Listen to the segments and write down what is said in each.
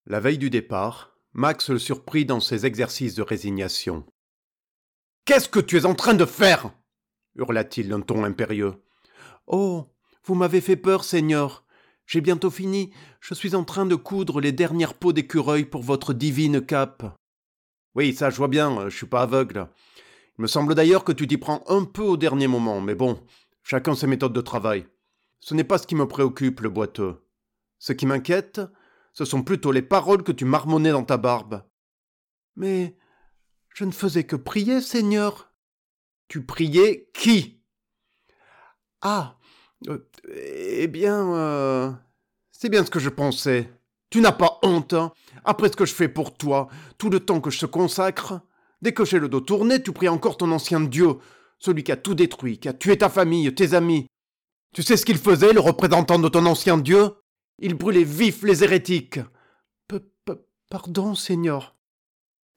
La veille du départ, Max le surprit dans ses exercices de résignation. « Qu'est-ce que tu es en train de faire » hurla-t-il d'un ton impérieux. « Oh, vous m'avez fait peur, Seigneur. J'ai bientôt fini. Je suis en train de coudre les dernières peaux d'écureuil pour votre divine cape. »« Oui, ça je vois bien, je suis pas aveugle. Il me semble d'ailleurs que tu t'y prends un peu au dernier moment, mais bon, chacun ses méthodes de travail. Ce n'est pas ce qui me préoccupe, le boiteux. Ce qui m'inquiète, ce sont plutôt les paroles que tu marmonnais dans ta barbe. »« Mais je ne faisais que prier, Seigneur. »« Tu priais qui ?»« Ah, eh bien, c'est bien ce que je pensais. Tu n'as pas honte, hein, après ce que je fais pour toi, tout le temps que je te consacre. Dès que j'ai le dos tourné, tu pries encore ton ancien Dieu, celui qui a tout détruit, qui a tué ta famille, tes amis. Tu sais ce qu'il faisait, le représentant de ton ancien Dieu ? Il brûlait vifs les hérétiques. »« Pardon, Seigneur. »« Pardon ?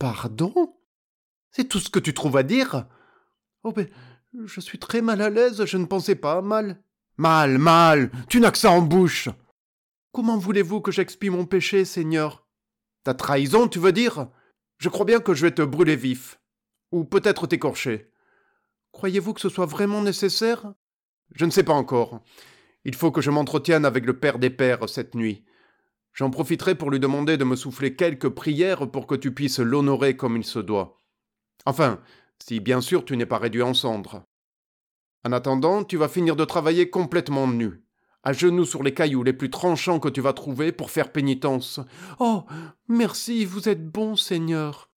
C'est tout ce que tu trouves à dire ? Oh, mais je suis très mal à l'aise, je ne pensais pas à mal. »« Mal, tu n'as que ça en bouche. »« Comment voulez-vous que j'expie mon péché, Seigneur ? » ?»« Ta trahison, tu veux dire ? Je crois bien que je vais te brûler vif. Ou peut-être t'écorcher. Croyez-vous que ce soit vraiment nécessaire ? Je ne sais pas encore. Il faut que je m'entretienne avec le Père des Pères cette nuit. J'en profiterai pour lui demander de me souffler quelques prières pour que tu puisses l'honorer comme il se doit. Enfin, si bien sûr tu n'es pas réduit en cendres. En attendant, tu vas finir de travailler complètement nu, à genoux sur les cailloux les plus tranchants que tu vas trouver pour faire pénitence. Oh, merci, vous êtes bon, Seigneur.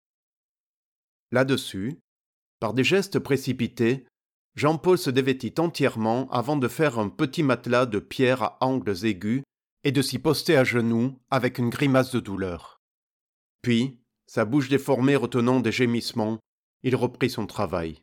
Là-dessus, par des gestes précipités, Jean-Paul se dévêtit entièrement avant de faire un petit matelas de pierre à angles aigus et de s'y poster à genoux avec une grimace de douleur. Puis, sa bouche déformée retenant des gémissements, il reprit son travail.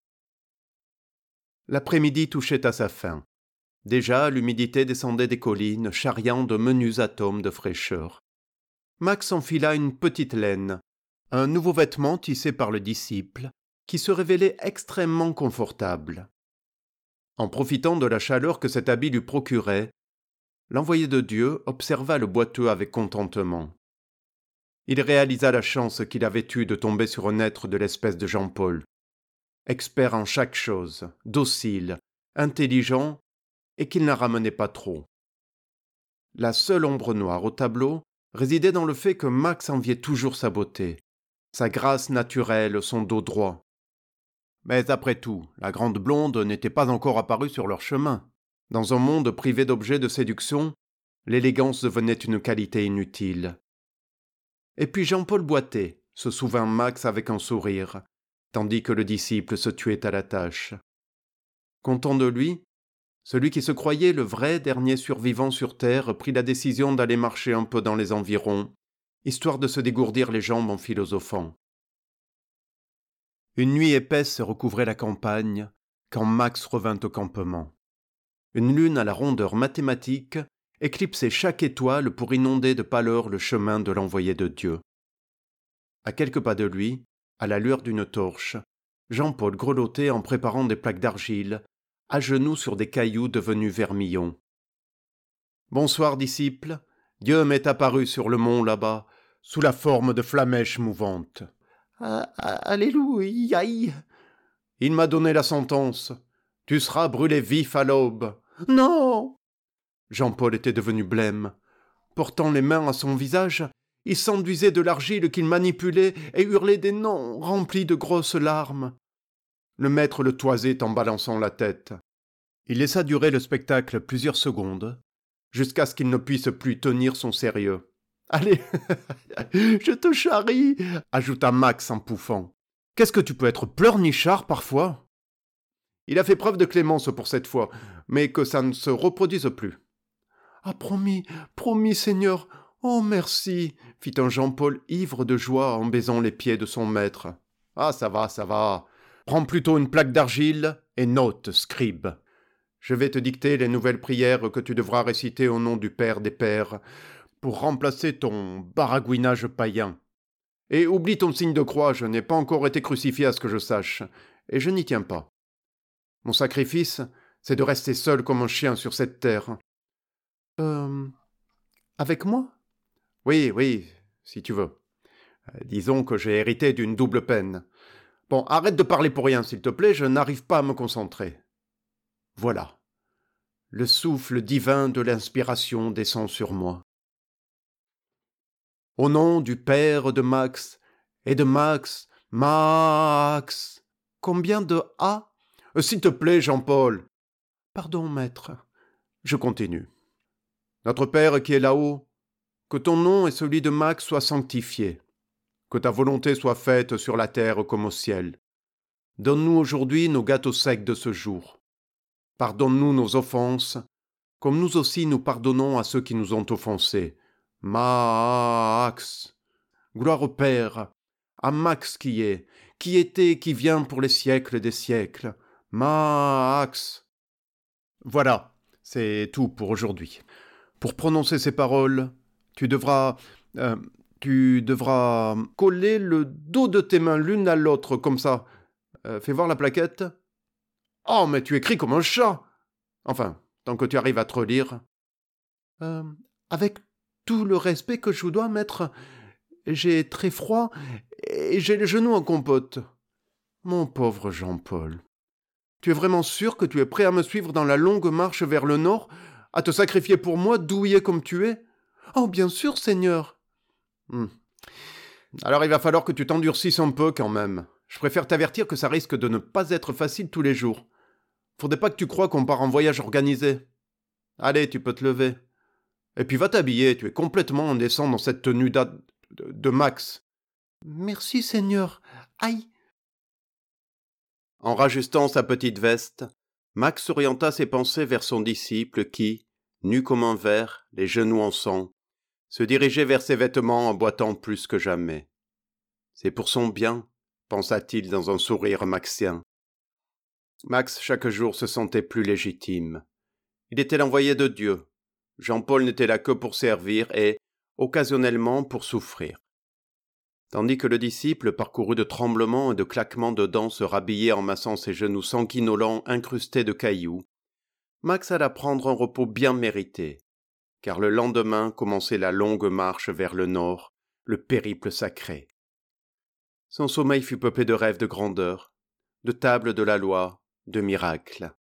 L'après-midi touchait à sa fin. Déjà, l'humidité descendait des collines, charriant de menus atomes de fraîcheur. Max enfila une petite laine, un nouveau vêtement tissé par le disciple, qui se révélait extrêmement confortable. En profitant de la chaleur que cet habit lui procurait, l'envoyé de Dieu observa le boiteux avec contentement. Il réalisa la chance qu'il avait eue de tomber sur un être de l'espèce de Jean-Paul, expert en chaque chose, docile, intelligent, et qu'il n'en ramenait pas trop. La seule ombre noire au tableau résidait dans le fait que Max enviait toujours sa beauté, sa grâce naturelle, son dos droit. Mais après tout, la grande blonde n'était pas encore apparue sur leur chemin. Dans un monde privé d'objets de séduction, l'élégance devenait une qualité inutile. Et puis Jean-Paul boitait, se souvint Max avec un sourire, tandis que le disciple se tuait à la tâche. Content de lui, celui qui se croyait le vrai dernier survivant sur terre prit la décision d'aller marcher un peu dans les environs, histoire de se dégourdir les jambes en philosophant. Une nuit épaisse recouvrait la campagne, quand Max revint au campement. Une lune à la rondeur mathématique éclipsait chaque étoile pour inonder de pâleur le chemin de l'envoyé de Dieu. À quelques pas de lui, à la lueur d'une torche, Jean-Paul grelottait en préparant des plaques d'argile, à genoux sur des cailloux devenus vermillons. « Bonsoir, disciple. Dieu m'est apparu sur le mont là-bas, sous la forme de flamèches mouvantes. »« Alléluia !»« Il m'a donné la sentence. Tu seras brûlé vif à l'aube. »« Non !» Jean-Paul était devenu blême. Portant les mains à son visage, il s'enduisait de l'argile qu'il manipulait et hurlait des noms remplis de grosses larmes. Le maître le toisait en balançant la tête. Il laissa durer le spectacle plusieurs secondes, jusqu'à ce qu'il ne puisse plus tenir son sérieux. « Allez, je te charrie !» ajouta Max en pouffant. « Qu'est-ce que tu peux être pleurnichard parfois ?» Il a fait preuve de clémence pour cette fois, mais que ça ne se reproduise plus. « Ah, promis, Seigneur. Oh, merci !» fit un Jean-Paul ivre de joie en baisant les pieds de son maître. « Ah, ça va. Prends plutôt une plaque d'argile et note, scribe. Je vais te dicter les nouvelles prières que tu devras réciter au nom du Père des Pères pour remplacer ton baragouinage païen. Et oublie ton signe de croix, je n'ai pas encore été crucifié à ce que je sache, et je n'y tiens pas. Mon sacrifice, c'est de rester seul comme un chien sur cette terre. Avec moi ? Oui, oui, si tu veux. Disons que j'ai hérité d'une double peine. Bon, arrête de parler pour rien, s'il te plaît, je n'arrive pas à me concentrer. Voilà. Le souffle divin de l'inspiration descend sur moi. Au nom du père de Max et de Max, Max. Combien de A? S'il te plaît, Jean-Paul. Pardon, maître. Je continue. Notre Père qui est là-haut, que ton nom et celui de Max soient sanctifiés, que ta volonté soit faite sur la terre comme au ciel. Donne-nous aujourd'hui nos gâteaux secs de ce jour. Pardonne-nous nos offenses, comme nous aussi nous pardonnons à ceux qui nous ont offensés. Max. Gloire au Père, à Max qui est, qui était, qui vient pour les siècles des siècles. Max. Voilà, c'est tout pour aujourd'hui. Pour prononcer ces paroles, tu devras coller le dos de tes mains l'une à l'autre, comme ça. Fais voir la plaquette. Oh, mais tu écris comme un chat. Enfin, tant que tu arrives à te relire. Avec tout le respect que je vous dois, maître, j'ai très froid et j'ai les genoux en compote. Mon pauvre Jean-Paul, tu es vraiment sûr que tu es prêt à me suivre dans la longue marche vers le nord, à te sacrifier pour moi, douillet comme tu es? Oh, bien sûr, Seigneur. Alors il va falloir que tu t'endurcisses un peu quand même. Je préfère t'avertir que ça risque de ne pas être facile tous les jours. Faudrait pas que tu crois qu'on part en voyage organisé. Allez, tu peux te lever. Et puis va t'habiller, tu es complètement indécent dans cette tenue de Max. Merci, Seigneur. Aïe. En rajustant sa petite veste, Max orienta ses pensées vers son disciple qui, nu comme un ver, les genoux en sang, se dirigeait vers ses vêtements en boitant plus que jamais. C'est pour son bien, pensa-t-il dans un sourire maxien. Max, chaque jour, se sentait plus légitime. Il était l'envoyé de Dieu. Jean-Paul n'était là que pour servir et, occasionnellement, pour souffrir. Tandis que le disciple, parcouru de tremblements et de claquements de dents, se rhabillait en massant ses genoux sanguinolents incrustés de cailloux, Max alla prendre un repos bien mérité, car le lendemain commençait la longue marche vers le nord, le périple sacré. Son sommeil fut peuplé de rêves de grandeur, de tables de la loi, de miracles.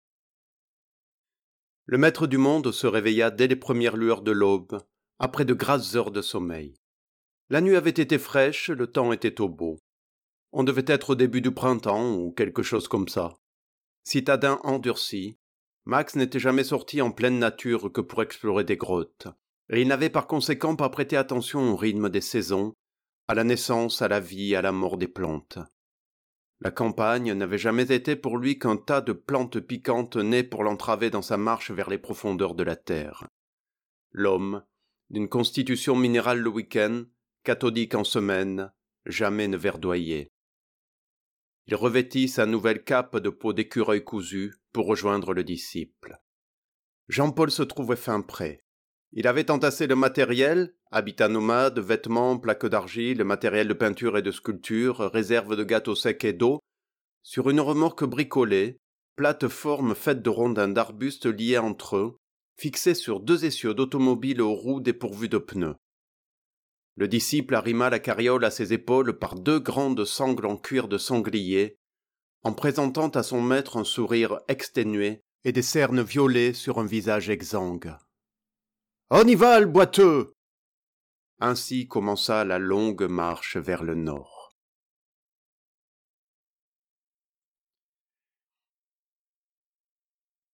Le maître du monde se réveilla dès les premières lueurs de l'aube, après de grasses heures de sommeil. La nuit avait été fraîche, le temps était au beau. On devait être au début du printemps ou quelque chose comme ça. Citadin endurci, Max n'était jamais sorti en pleine nature que pour explorer des grottes, et il n'avait par conséquent pas prêté attention au rythme des saisons, à la naissance, à la vie, à la mort des plantes. La campagne n'avait jamais été pour lui qu'un tas de plantes piquantes nées pour l'entraver dans sa marche vers les profondeurs de la terre. L'homme, d'une constitution minérale le week-end, cathodique en semaine, jamais ne verdoyait. Il revêtit sa nouvelle cape de peau d'écureuil cousu pour rejoindre le disciple. Jean-Paul se trouvait fin prêt. Il avait entassé le matériel, habitat nomade, vêtements, plaques d'argile, matériel de peinture et de sculpture, réserve de gâteaux secs et d'eau, sur une remorque bricolée, plateforme faite de rondins d'arbustes liés entre eux, fixée sur deux essieux d'automobile aux roues dépourvues de pneus. Le disciple arrima la carriole à ses épaules par deux grandes sangles en cuir de sanglier, en présentant à son maître un sourire exténué et des cernes violées sur un visage exsangue. « On y va, le boiteux !» Ainsi commença la longue marche vers le nord.